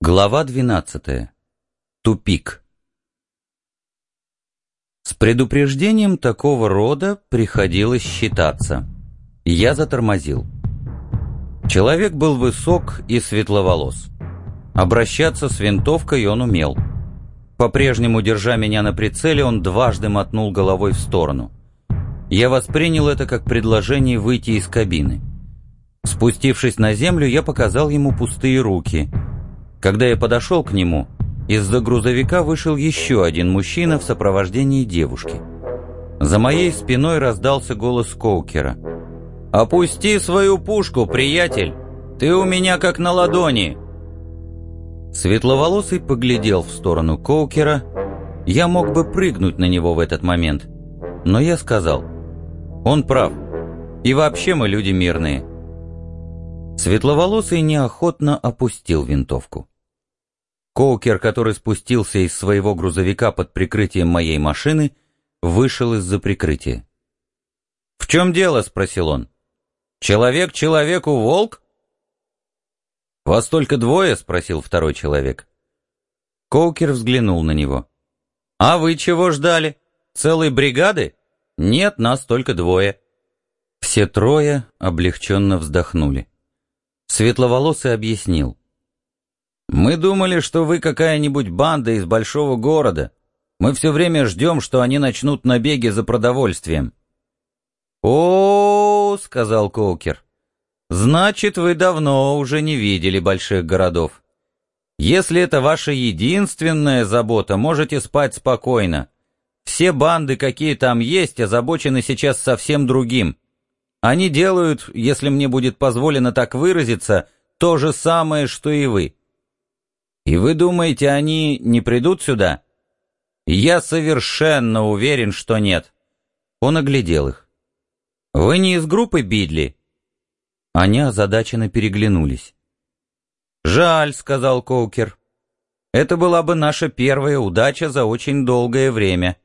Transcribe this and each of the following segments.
Глава 12. Тупик. С предупреждением такого рода приходилось считаться. Я затормозил. Человек был высок и светловолос. Обращаться с винтовкой он умел. По-прежнему, держа меня на прицеле, он дважды мотнул головой в сторону. Я воспринял это как предложение выйти из кабины. Спустившись на землю, я показал ему пустые руки. Когда я подошел к нему, из-за грузовика вышел еще один мужчина в сопровождении девушки. За моей спиной раздался голос Коукера. «Опусти свою пушку, приятель! Ты у меня как на ладони!» Светловолосый поглядел в сторону Коукера. Я мог бы прыгнуть на него в этот момент, но я сказал: «Он прав. И вообще мы люди мирные». Светловолосый неохотно опустил винтовку. Коукер, который спустился из своего грузовика под прикрытием моей машины, вышел из-за прикрытия. «В чем дело?» — спросил он. «Человек человеку волк?» «Вас только двое?» — спросил второй человек. Коукер взглянул на него. «А вы чего ждали? Целой бригады? Нет, нас только двое». Все трое облегченно вздохнули. Светловолосый объяснил. «Мы думали, что вы какая-нибудь банда из большого города. Мы все время ждем, что они начнут набеги за продовольствием». «О-о-о», — сказал Коукер, — «значит, вы давно уже не видели больших городов. Если это ваша единственная забота, можете спать спокойно. Все банды, какие там есть, озабочены сейчас совсем другим. Они делают, если мне будет позволено так выразиться, то же самое, что и вы. И вы думаете, они не придут сюда? Я совершенно уверен, что нет». Он оглядел их. «Вы не из группы Бидли?» Они озадаченно переглянулись. «Жаль», — сказал Коукер. «Это была бы наша первая удача за очень долгое время».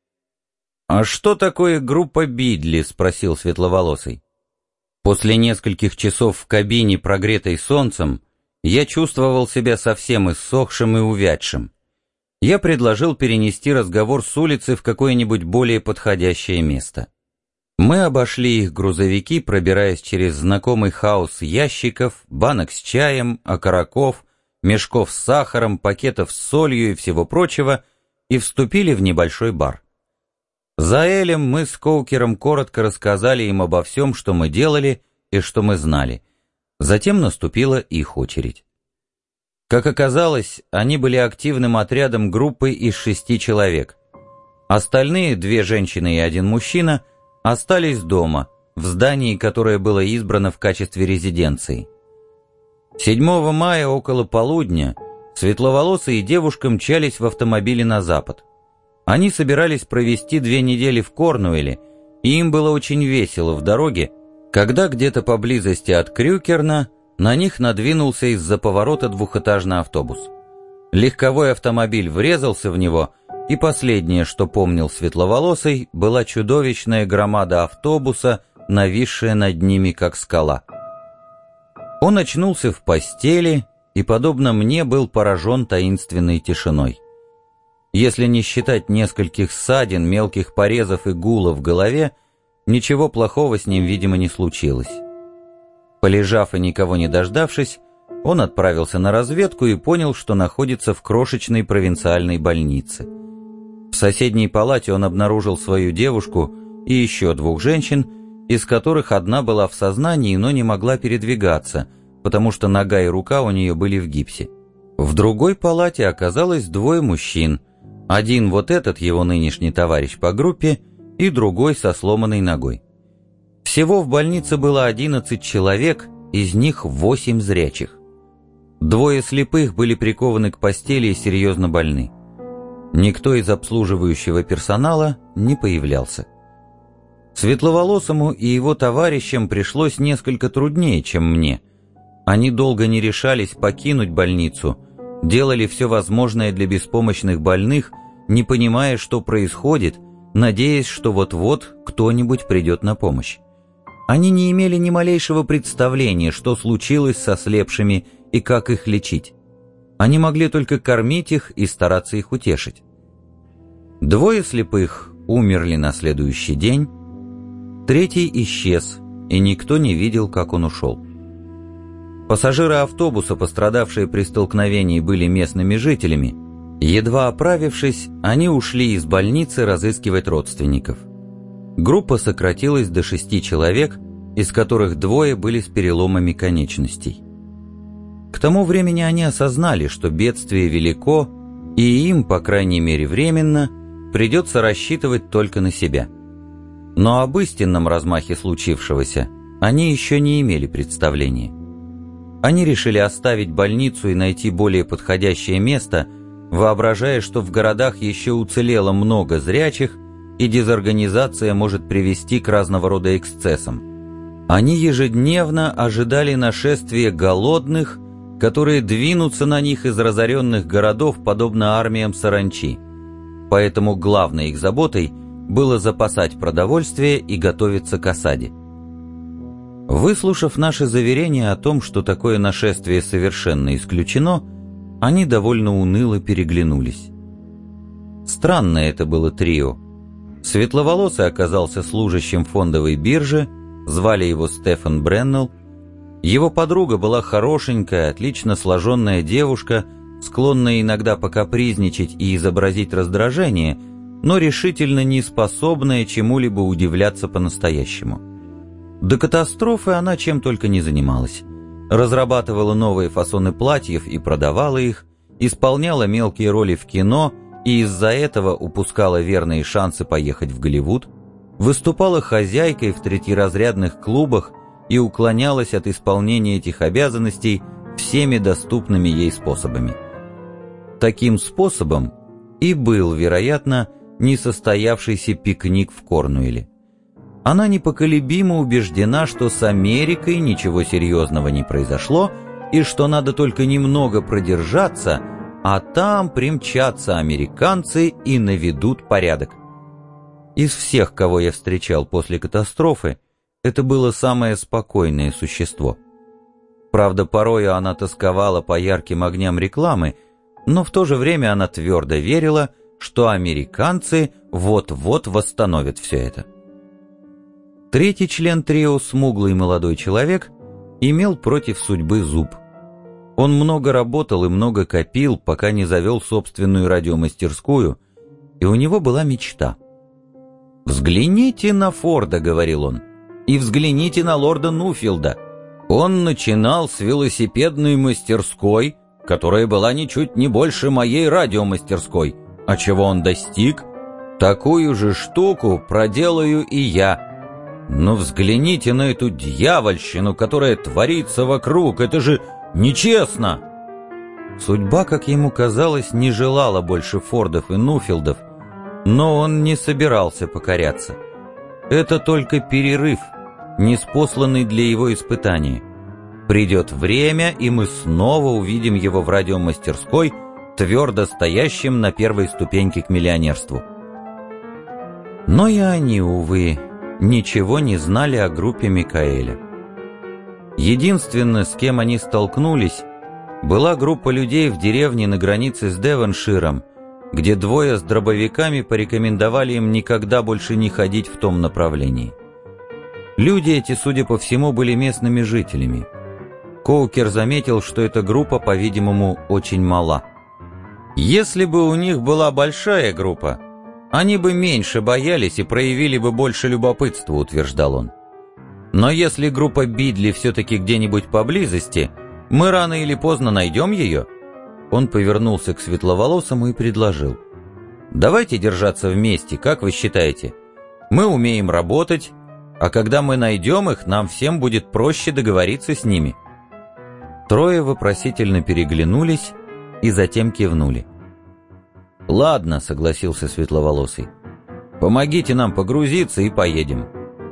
«А что такое группа Бидли?» — спросил светловолосый. После нескольких часов в кабине, прогретой солнцем, я чувствовал себя совсем иссохшим и увядшим. Я предложил перенести разговор с улицы в какое-нибудь более подходящее место. Мы обошли их грузовики, пробираясь через знакомый хаос ящиков, банок с чаем, окороков, мешков с сахаром, пакетов с солью и всего прочего, и вступили в небольшой бар. За Элем мы с Коукером коротко рассказали им обо всем, что мы делали и что мы знали. Затем наступила их очередь. Как оказалось, они были активным отрядом группы из 6 человек. Остальные, 2 женщины и 1 мужчина, остались дома, в здании, которое было избрано в качестве резиденции. 7 мая около полудня светловолосые девушка мчались в автомобиле на запад. Они собирались провести 2 недели в Корнуэле, и им было очень весело в дороге, когда где-то поблизости от Крюкерна на них надвинулся из-за поворота двухэтажный автобус. Легковой автомобиль врезался в него, и последнее, что помнил светловолосый, была чудовищная громада автобуса, нависшая над ними, как скала. Он очнулся в постели и, подобно мне, был поражен таинственной тишиной. Если не считать нескольких ссадин, мелких порезов и гула в голове, ничего плохого с ним, видимо, не случилось. Полежав и никого не дождавшись, он отправился на разведку и понял, что находится в крошечной провинциальной больнице. В соседней палате он обнаружил свою девушку и еще 2 женщин, из которых одна была в сознании, но не могла передвигаться, потому что нога и рука у нее были в гипсе. В другой палате оказалось 2 мужчин, один вот этот, его нынешний товарищ по группе, и другой со сломанной ногой. Всего в больнице было 11 человек, из них 8 зрячих. 2 слепых были прикованы к постели и серьезно больны. Никто из обслуживающего персонала не появлялся. Светловолосому и его товарищам пришлось несколько труднее, чем мне. Они долго не решались покинуть больницу, делали все возможное для беспомощных больных, не понимая, что происходит, надеясь, что вот-вот кто-нибудь придет на помощь. Они не имели ни малейшего представления, что случилось со слепшими и как их лечить. Они могли только кормить их и стараться их утешить. Двое слепых умерли на следующий день, третий исчез, и никто не видел, как он ушел. Пассажиры автобуса, пострадавшие при столкновении, были местными жителями. Едва оправившись, они ушли из больницы разыскивать родственников. Группа сократилась до 6 человек, из которых 2 были с переломами конечностей. К тому времени они осознали, что бедствие велико, и им, по крайней мере временно, придется рассчитывать только на себя. Но об истинном размахе случившегося они еще не имели представления. Они решили оставить больницу и найти более подходящее место, воображая, что в городах еще уцелело много зрячих, и дезорганизация может привести к разного рода эксцессам. Они ежедневно ожидали нашествия голодных, которые двинутся на них из разоренных городов, подобно армиям саранчи. Поэтому главной их заботой было запасать продовольствие и готовиться к осаде. Выслушав наши заверения о том, что такое нашествие совершенно исключено, они довольно уныло переглянулись. Странное это было трио. Светловолосый оказался служащим фондовой биржи, звали его Стефан Бреннелл. Его подруга была хорошенькая, отлично сложенная девушка, склонная иногда покапризничать и изобразить раздражение, но решительно не способная чему-либо удивляться по-настоящему. До катастрофы она чем только не занималась. Разрабатывала новые фасоны платьев и продавала их, исполняла мелкие роли в кино и из-за этого упускала верные шансы поехать в Голливуд, выступала хозяйкой в третьеразрядных клубах и уклонялась от исполнения этих обязанностей всеми доступными ей способами. Таким способом и был, вероятно, несостоявшийся пикник в Корнуэле. Она непоколебимо убеждена, что с Америкой ничего серьезного не произошло и что надо только немного продержаться, а там примчатся американцы и наведут порядок. Из всех, кого я встречал после катастрофы, это было самое спокойное существо. Правда, порою она тосковала по ярким огням рекламы, но в то же время она твердо верила, что американцы вот-вот восстановят все это. Третий член трио, смуглый молодой человек, имел против судьбы зуб. Он много работал и много копил, пока не завел собственную радиомастерскую, и у него была мечта. «Взгляните на Форда», — говорил он, — «и взгляните на лорда Нуфилда. Он начинал с велосипедной мастерской, которая была ничуть не больше моей радиомастерской. А чего он достиг? Такую же штуку проделаю и я. Но взгляните на эту дьявольщину, которая творится вокруг, это же нечестно!» Судьба, как ему казалось, не желала больше Фордов и Нуфилдов, но он не собирался покоряться. Это только перерыв, ниспосланный для его испытания. Придет время, и мы снова увидим его в радиомастерской, твердо стоящим на первой ступеньке к миллионерству. Но и они, увы, ничего не знали о группе Микаэля. Единственное, с кем они столкнулись, была группа людей в деревне на границе с Девонширом, где 2 с дробовиками порекомендовали им никогда больше не ходить в том направлении. Люди эти, судя по всему, были местными жителями. Коукер заметил, что эта группа, по-видимому, очень мала. Если бы у них была большая группа, они бы меньше боялись и проявили бы больше любопытства, утверждал он. Но если группа Бидли все-таки где-нибудь поблизости, мы рано или поздно найдем ее. Он повернулся к светловолосому и предложил: «Давайте держаться вместе, как вы считаете? Мы умеем работать, а когда мы найдем их, нам всем будет проще договориться с ними». 3 вопросительно переглянулись и затем кивнули. «Ладно», — согласился светловолосый, — «помогите нам погрузиться и поедем».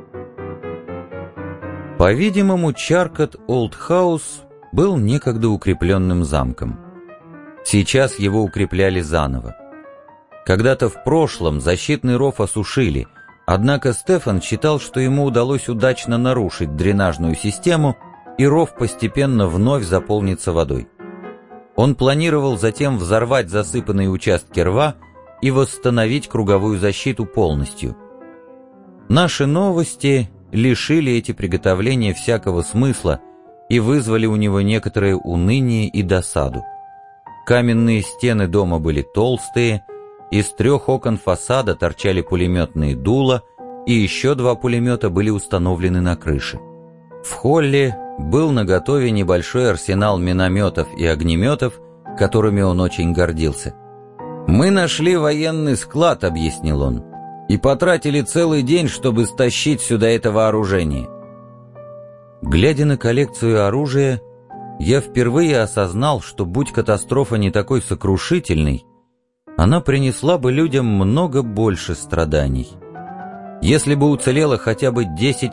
По-видимому, Чаркот-Олд-Хаус был некогда укрепленным замком. Сейчас его укрепляли заново. Когда-то в прошлом защитный ров осушили, однако Стефан считал, что ему удалось удачно нарушить дренажную систему, и ров постепенно вновь заполнится водой. Он планировал затем взорвать засыпанные участки рва и восстановить круговую защиту полностью. Наши новости лишили эти приготовления всякого смысла и вызвали у него некоторое уныние и досаду. Каменные стены дома были толстые, из 3 окон фасада торчали пулеметные дула, и еще 2 пулемета были установлены на крыше. В холле был наготове небольшой арсенал минометов и огнеметов, которыми он очень гордился. «Мы нашли военный склад», — объяснил он, — «и потратили целый день, чтобы стащить сюда это вооружение». Глядя на коллекцию оружия, я впервые осознал, что будь катастрофа не такой сокрушительной, она принесла бы людям много больше страданий. Если бы уцелело хотя бы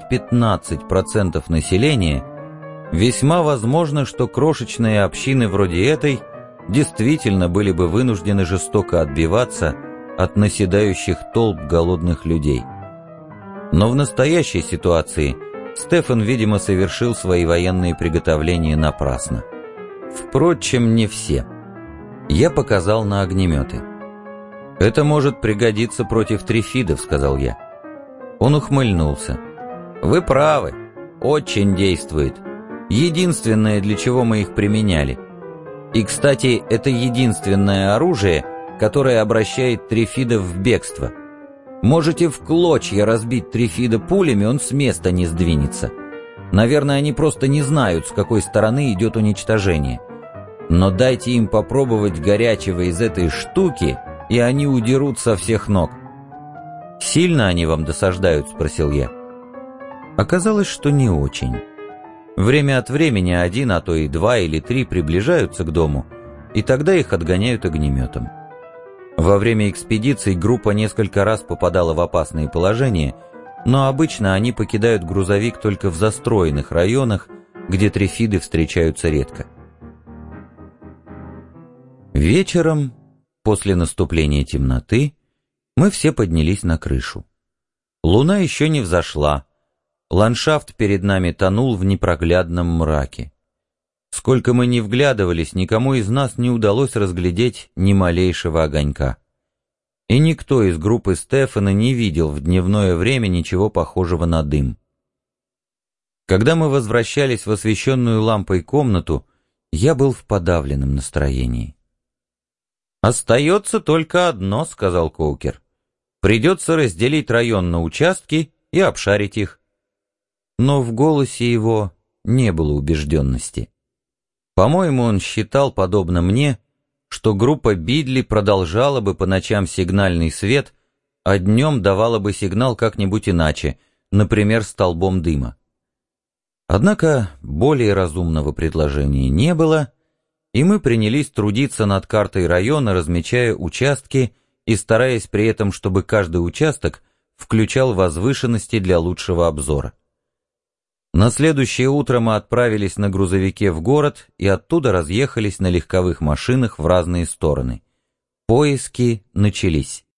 10-15% населения, весьма возможно, что крошечные общины вроде этой действительно были бы вынуждены жестоко отбиваться от наседающих толп голодных людей. Но в настоящей ситуации Стефан, видимо, совершил свои военные приготовления напрасно. Впрочем, не все. Я показал на огнеметы. «Это может пригодиться против трифидов», — сказал я. Он ухмыльнулся. «Вы правы, очень действует. Единственное, для чего мы их применяли. И, кстати, это единственное оружие, которое обращает трифидов в бегство. Можете в клочья разбить трифида пулями, он с места не сдвинется. Наверное, они просто не знают, с какой стороны идет уничтожение. Но дайте им попробовать горячего из этой штуки, и они удерут со всех ног». «Сильно они вам досаждают?» — спросил я. Оказалось, что не очень. Время от времени 1, а то и 2 или 3 приближаются к дому, и тогда их отгоняют огнеметом. Во время экспедиций группа несколько раз попадала в опасные положения, но обычно они покидают грузовик только в застроенных районах, где трифиды встречаются редко. Вечером, после наступления темноты, мы все поднялись на крышу. Луна еще не взошла. Ландшафт перед нами тонул в непроглядном мраке. Сколько мы ни вглядывались, никому из нас не удалось разглядеть ни малейшего огонька. И никто из группы Стефана не видел в дневное время ничего похожего на дым. Когда мы возвращались в освещенную лампой комнату, я был в подавленном настроении. «Остается только одно», — сказал Коукер. «Придется разделить район на участки и обшарить их». Но в голосе его не было убежденности. По-моему, он считал, подобно мне, что группа Бидли продолжала бы по ночам сигнальный свет, а днем давала бы сигнал как-нибудь иначе, например, столбом дыма. Однако более разумного предложения не было, и мы принялись трудиться над картой района, размечая участки и стараясь при этом, чтобы каждый участок включал возвышенности для лучшего обзора. На следующее утро мы отправились на грузовике в город и оттуда разъехались на легковых машинах в разные стороны. Поиски начались.